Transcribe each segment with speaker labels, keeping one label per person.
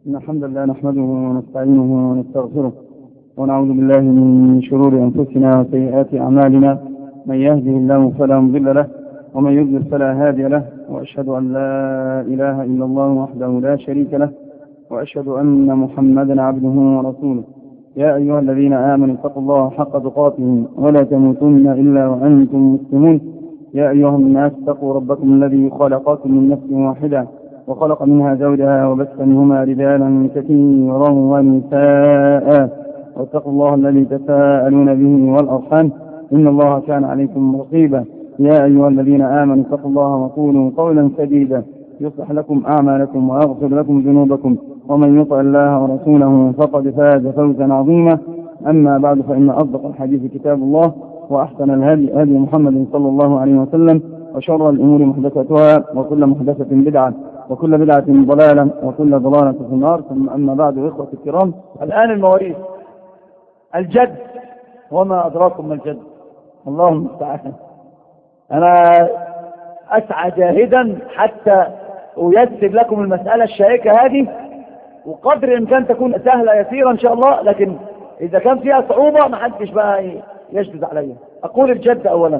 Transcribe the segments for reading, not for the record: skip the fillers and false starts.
Speaker 1: إن الحمد لله نحمده ونستعينه ونستغفره ونعوذ بالله من شرور أنفسنا وسيئات أعمالنا. من يهده الله فلا مضل له ومن يضلل فلا هادي له، وأشهد أن لا إله إلا الله وحده لا شريك له، وأشهد أن محمدا عبده ورسوله. يا أيها الذين آمنوا اتقوا الله حق تقاته ولا تموتن إلا وأنتم مسلمون. يا أيها الناس اتقوا ربكم الذي خلقكم من نفس واحدة وخلق منها زوجها وبث منهما رجالا كثيرا ونساء، واتقوا الله الذي تساءلون به والأرحام إن الله كان عليكم رقيبا. يا أيها الذين آمنوا اتقوا الله وقولوا قولا سديدا يصلح لكم أعمالكم ويغفر لكم ذنوبكم، ومن يطع الله ورسوله فقد فاز فوزا عظيما. أما بعد، فإن أصدق الحديث كتاب الله، وأحسن الهدي هدي محمد صلى الله عليه وسلم، وشر الأمور محدثاتها، وكل محدثة بدعة، وكل بدعة ضلالة، وكل ضلالة في النار. ثم أما بعد، إخوة الكرام،
Speaker 2: الآن المواريث. الجد وما أدراكم ما الجد؟ الله المستعان. أنا أسعى جاهدا حتى أيسر لكم المسألة الشائكة هذه، وقدر الإمكان تكون سهلة يسيرة إن شاء الله، لكن إذا كان فيها صعوبة ما حدش بقى يشدد عليها. أقول الجد أولا.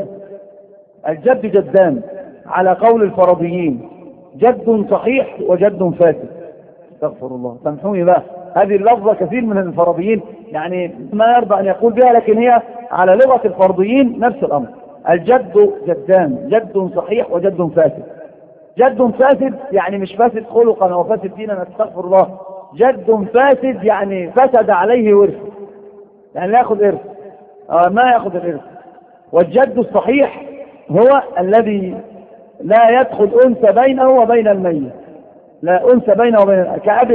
Speaker 2: الجد جدان على قول الفرضيين، جد صحيح وجد فاسد. استغفر الله، سامحوني بقى، هذه اللفظة كثير من الفرضيين يعني ما يرضى أن يقول بها، لكن هي على لغة الفرضيين نفس الأمر. الجد جدان، جد صحيح وجد فاسد. جد فاسد يعني مش فاسد خلقا أو فاسد دينا، استغفر الله. جد فاسد يعني فسد عليه ورث، يعني لا يأخذ إرث، ما يأخذ الإرث. والجد الصحيح هو الذي لا يدخل أنثى بينه وبين الميت، لا أنثى بينه وبين كأب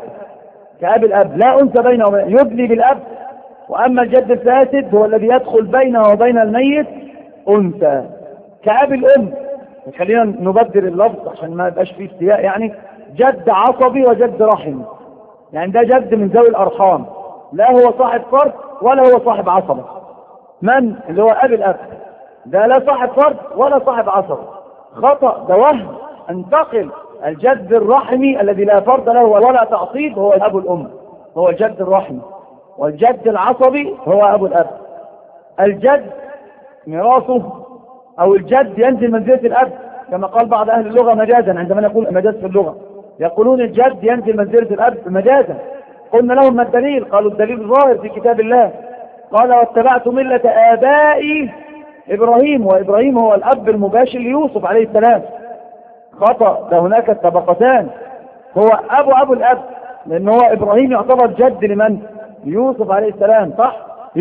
Speaker 2: الأب لا أنثى بينه وبين، يدلي بالأب. وأما الجد الفاسد هو الذي يدخل بينه وبين الميت أنثى كأب الأم. خلينا نبدل اللفظ عشان ما يبقاش فيه استياء. يعني جد عصبي وجد رحم، يعني ده جد من ذوي الأرحام، لا هو صاحب فرد ولا هو صاحب عصبة. من اللي هو أب الأب ده لا صاحب فرد ولا صاحب عصبة، خطأ، ده وهم. انتقل الجد الرحمي الذي لا فرد له ولا تعصيب هو أبو الأم، هو الجد الرحمي. والجد العصبي هو أبو الأب. الجد ميراثه أو الجد ينزل منزلة الأب، كما قال بعض أهل اللغة مجازا، عندما نقول مجاز في اللغة يقولون الجد ينزل منزلة الأب مجازا. قلنا لهم ما الدليل؟ قالوا الدليل الظاهر في كتاب الله، قال واتبعت ملة آبائي إبراهيم، وإبراهيم هو الأب المباشر ليوسف عليه السلام. خطأ، ده هناك طبقتان، هو أبو الأب، لأن هو إبراهيم يعتبر جد لمن؟ يوسف عليه السلام، صح؟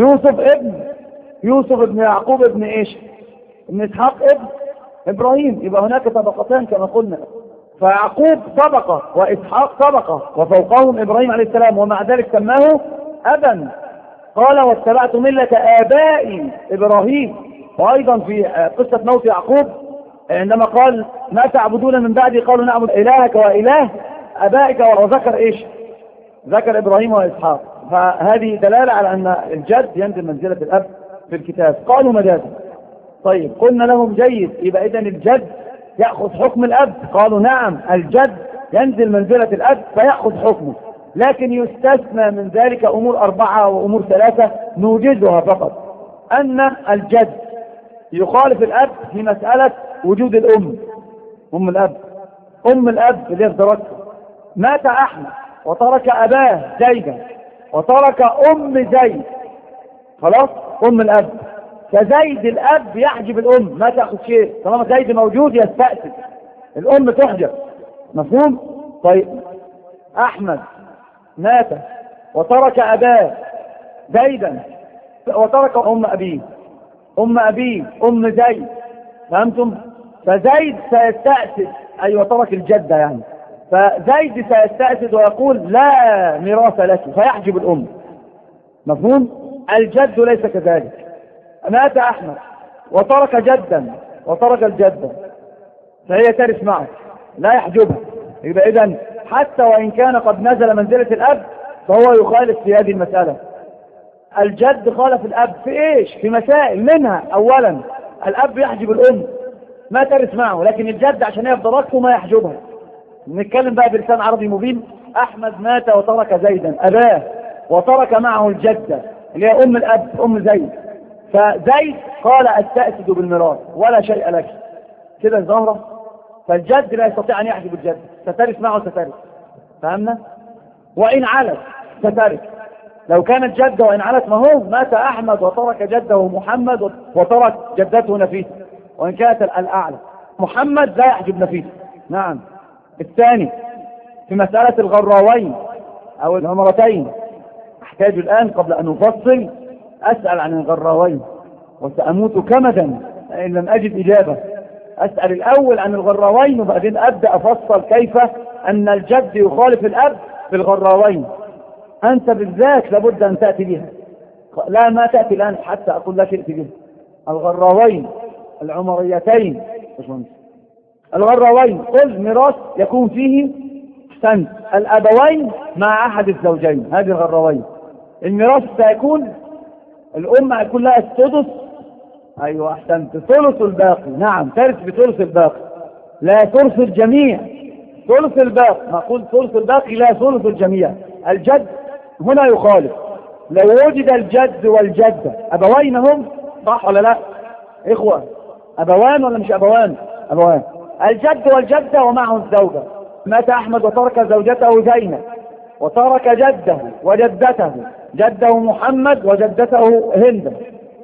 Speaker 2: يوسف ابن يعقوب ابن إيش؟ ابن إسحاق ابن إبراهيم، يبقى هناك طبقتان كما قلنا. فيعقوب طبقة وإسحاق طبقة وفوقهم إبراهيم عليه السلام، ومع ذلك سماه أبا. قال واتبعت ملة آبائي إبراهيم. وأيضا في قصة موت يعقوب عندما قال ما تعبدون من بعدي، قالوا نعبد إلهك وإله أبائك، وذكر إيش؟ ذكر إبراهيم وإسحاق. فهذه دلالة على أن الجد ينزل منزلة الأب في الكتاب. قالوا مجازا. طيب قلنا لهم جيد، يبقى إذن الجد يأخذ حكم الأب. قالوا نعم، الجد ينزل منزلة الأب فيأخذ حكمه، لكن يستثنى من ذلك أمور 4 وأمور 3 نوجزها فقط. أن الجد يخالف الأب في مسألة وجود الأم، أم الأب اللي يفضلته. مات أحمد وترك أباه زيدا وترك أم زيد، خلاص أم الأب، فزيد الأب يحجب الأم، ما تأخذ شيء طالما زيد موجود، يستأسد، الأم تحجب. مفهوم؟ طيب أحمد مات وترك أباه زيدا وترك أم أبيه أم زيد، فهمتم؟ فزيد سيستأسد، أيوة ترك الجدة يعني، فزيد سيستأسد ويقول لا ميراث لك، فيحجب الأم. مفهوم؟ الجد ليس كذلك. مات أحمد وترك جدا وترك الجدة، فهي ترث معه لا يحجبها. يبقى إذن حتى وإن كان قد نزل منزلة الأب فهو يخالف في هذه المسألة. الجد خالف الأب في إيش؟ في مسائل، منها أولا الأب يحجب الأم ما ترث معه، لكن الجد عشان هي بدرجته ما يحجبها. نتكلم بقى بلسان عربي مبين. أحمد مات وترك زيدا أباه، وترك معه الجدة اللي هي أم الأب أم زيد. فزيد قال أستأسد بالميراث ولا شيء لك، كده الزهرة. فالجد لا يستطيع أن يحجب الجد، سترث معه سترث، فهمنا؟ وإن علت سترث، لو كانت جدة وإن علت، ما هو مات أحمد وترك جده محمد وترك جدته نفيسة، وإن كانت الأعلى. محمد لا يحجب نفيسة. نعم. الثاني في مسألة الغراوين أو العمرتين، أحتاج الآن قبل أن أفصل أسأل عن الغراوين، وسأموت كمدا إن لم أجد إجابة. أسأل الأول عن الغراوين وبعدين أبدأ أفصل كيف أن الجد يخالف الأب في الغراوين. أنت بالذات لابد أن تأتي بها، لا ما تأتي الآن حتى أقول لك ائتي بها. الغراوين العمريتين، الغراوين قل ميراث يكون فيه سند الأبوين مع أحد الزوجين، هذه الغراوين. الميراث سيكون الأم هيكون لها السدس، أيوة أحسنت، ثلث الباقي. نعم ترث بثلث الباقي، لا ثلث الجميع، ثلث الباقي. نقول ثلث الباقي لا ثلث الجميع. الجد هنا يخالف. لو وجد الجد والجدة أبوين هم، صح ولا لا؟ إخوة أبوان ولا مش أبوان؟ أبوان. الجد والجدة ومعه الزوجة. مات أحمد وترك زوجته زينب وترك جده وجدته، جده محمد وجدته هند،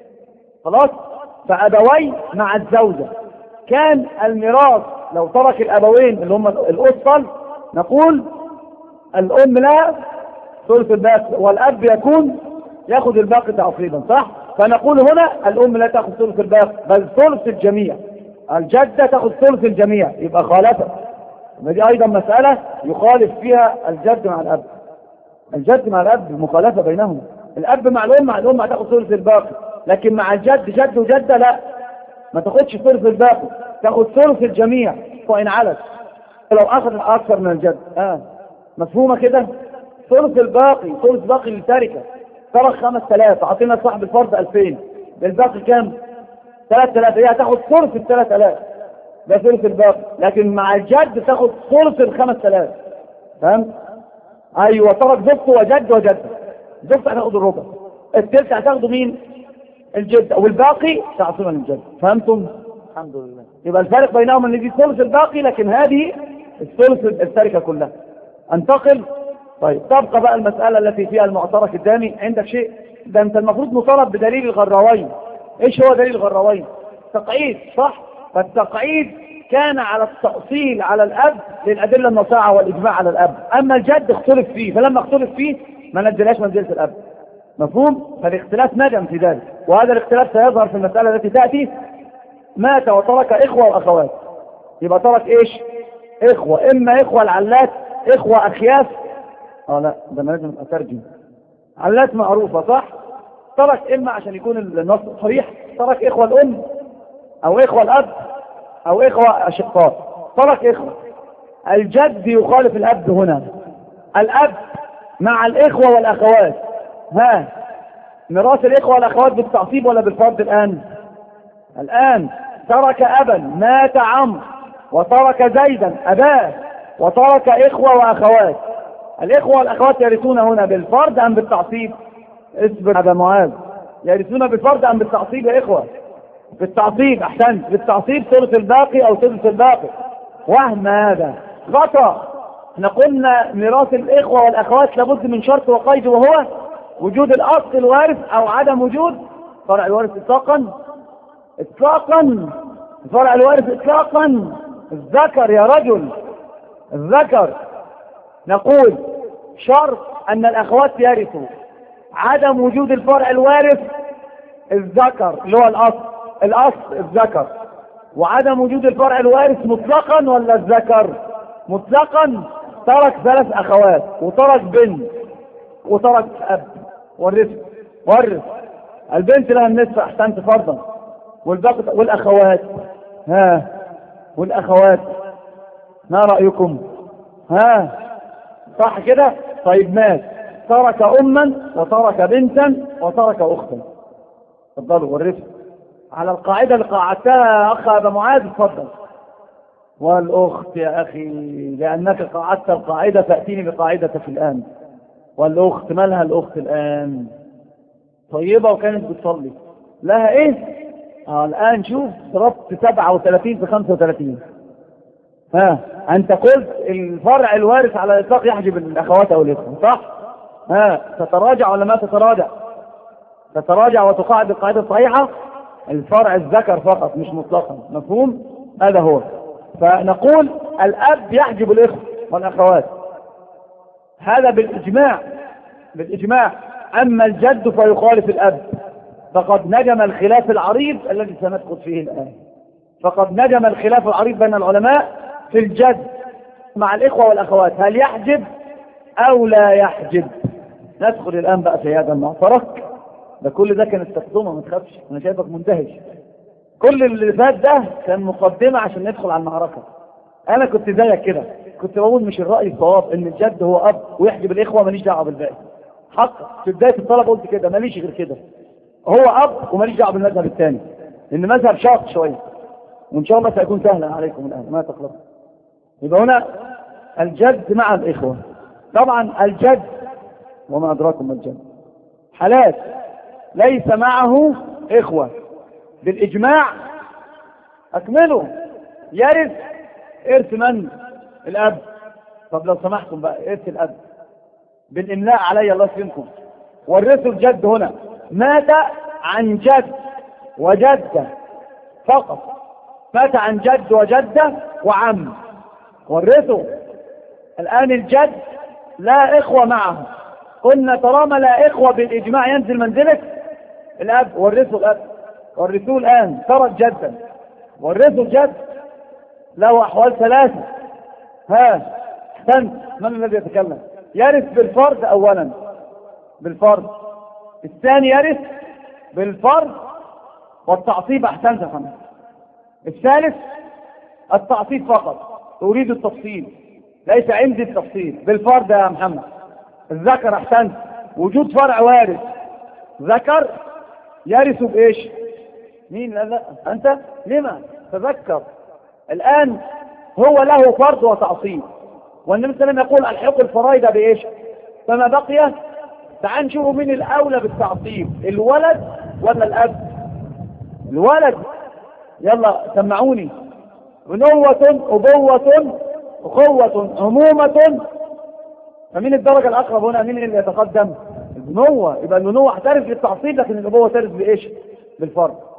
Speaker 2: خلاص. فأبوين مع الزوجة. كان الميراث لو ترك الأبوين اللي هم الأصل، نقول الأم لا ثلث الباقي والأب يكون يأخذ الباقي تعصيبا، صح؟ فنقول هنا الأم لا تأخذ ثلث الباقي بل ثلث الجميع، الجدة تأخذ ثلث الجميع، يبقى خالفة. دي أيضا مسألة يخالف فيها الجد مع الأب. الجد مع الأب مخالفة بينهم. الأب مع الأم، مع الأم هتاخد ثلث الباقي، لكن مع الجد جد وجدة لا، ما تاخدش ثلث الباقي، تاخد ثلث الجميع وإن علت. لو أخذ أكثر من الجد مفهومة كده؟ ثلث الباقي، ثلث باقي للتركة. ترك 5000، أعطينا صاحب الفرد 2000، الباقي كام؟ 3000. هي هتاخد ثلث ال 3000، ده ثلث الباقي. لكن مع الجد تاخد ثلث ال 5000، فهمت؟ أيوة. ترك زوجته وجد وجدة، زوجته هتاخد الربع، الثلث هتاخده مين؟ الجد، والباقي تعصيبا للجد. فهمتم؟ الحمد لله. يبقى الفرق بينهم ان دي ثلث الباقي، لكن هذه الثلث التركة كلها. انتقل. طيب تبقى بقى المسألة التي فيها المعترك الدامي. عندك شيء؟ ده انت المفروض مطالب بدليل الغراوين. ايش هو دليل الغراوين؟ تقعيد، صح؟ فالتقعيد كان على التأصيل على الأب للأدلة النصاعة والإجماع على الأب. أما الجد اختلف فيه، فلما اختلف فيه ما نزلهاش منزلة الأب. مفهوم؟ فالاختلاف ندم في ذلك، وهذا الاختلاف سيظهر في المسألة التي تأتي. مات وترك إخوة وأخوات، يبقى ترك إيش؟ إخوة، إما إخوة العلات، إخوة أخياف. لا ده ما لازم أترجم. علات معروفة، صح؟ ترك إما عشان يكون النص صريح، ترك إخوة الأم أو إخوة الأب أو إخوة أشقاء، ترك إخوة. الجد يخالف الأب هنا. الأب مع الإخوة والأخوات، ميراث الإخوة والأخوات بالتعصيب ولا بالفرض الآن؟ الآن ترك أبا، مات عمرو وترك زيدا أباه وترك إخوة وأخوات. الإخوة والأخوات يرثون هنا بالفرض أم بالتعصيب؟ اصبر أبا معاذ. يرثون بالفرض أم بالتعصيب يا إخوة؟ بالتعصيب. أحسنت، بالتعصيب. ثلث الباقي أو ثلث الباقي. وهم هذا خطأ. احنا قلنا ميراث الإخوة والأخوات لابد من شرط وقيد، وهو وجود الأصل الوارث أو عدم وجود فرع الوارث إطلاقا. فرع الوارث إطلاقا الذكر يا رجل، الذكر. نقول شرط أن الأخوات يرثوا، عدم وجود الفرع الوارث الذكر اللي هو الأصل الذكر، وعدم وجود الفرع الوارث مطلقا ولا الذكر؟ مطلقا. ترك 3 أخوات وترك بنت وترك أب، ورث البنت لها النصف، أحسنت، فرضا. والباقي والأخوات، والأخوات ما رأيكم؟ صح كده؟ طيب مات، ترك أما وترك بنتا وترك أختا. اتفضلوا ورثوا على القاعدة اللي قاعدتها أخ أبا معاذ. اتفضل. والأخت يا أخي لأنك قعدت القاعدة تأتيني بقاعدة في الآن. والأخت مالها الأخت الآن؟ طيبة وكانت بتصلي، لها إيه؟ الآن شوف ضربت 37 في 35. أنت قلت الفرع الوارث على الإطلاق يحجب الأخوات أو الإخوة، صح؟ تتراجع ولا ما تتراجع؟ تتراجع وتقاعد القاعدة الصحيحة، الفرع الذكر فقط مش مطلقا، مفهوم؟ هذا هو. فنقول الأب يحجب الإخوة والأخوات، هذا بالإجماع. أما الجد فيخالف الأب، فقد نجم الخلاف العريض الذي سندخل فيه الآن. فقد نجم الخلاف العريض بين العلماء في الجد مع الإخوة والأخوات، هل يحجب أو لا يحجب؟ ندخل الآن بقى في هذا المعترك. ده كل ده كان استخدمه، ما تخافش، أنا شايفك منتهج. كل اللي فات ده كان مقدمة عشان ندخل على المعركة. أنا كنت زيك كده، كنت بقول مش الرأي الصواب إن الجد هو أب ويحجب الإخوة، ماليش دعوة بالباقي. حق في بداية الطلب قلت كده، ماليش غير كده، هو أب وماليش دعوة بالمذهب الثاني، إن مذهب شاق شوية، وإن شاء الله سيكون سهلا عليكم الآن ما تقلقوا. يبقى هنا الجد مع الإخوة. طبعا الجد وما أدراكم ما الجد حالات ليس معه إخوة بالإجماع، أكملوا، يرث إرث من؟ الأب. طب لو سمحتم بقى إرث الأب بالإملاء علي الله يسلمكم، ورثوا الجد هنا، مات عن جد وجدة فقط، مات عن جد وجدة وعم، ورثوا. الآن الجد لا إخوة معه، قلنا طالما لا إخوة بالإجماع ينزل منزلة الأب، ورثوا الأب، ورثوه الآن ترك جدا، ورثوا الجد له أحوال ثلاثة. احسنت، من الذي يتكلم؟ يرث بالفرد أولا، بالفرد. الثاني يرث بالفرد والتعصيب، أحسنت يا محمد. الثالث التعصيب فقط، أريد التفصيل، ليس عندي التفصيل. بالفرد يا محمد. الذكر، أحسنت، وجود فرع وارث ذكر يرث بإيش؟ مين؟ لا أنت لما تذكر الآن، هو له فرض وتعصيب، والنبي صلى الله عليه وسلم يقول الحق الفرائض بإيش؟ فما بقي. تعال نشوف مين الأولى بالتعصيب، الولد ولا الأب؟ الولد. يلا سمعوني. بنوة، أبوة، أخوة، همومة. فمين الدرجة الأقرب هنا؟ مين اللي يتقدم؟ البنوة. يبقى البنوة هترث بالتعصيب، لكن الأبوة ترث بإيش؟ بالفرض.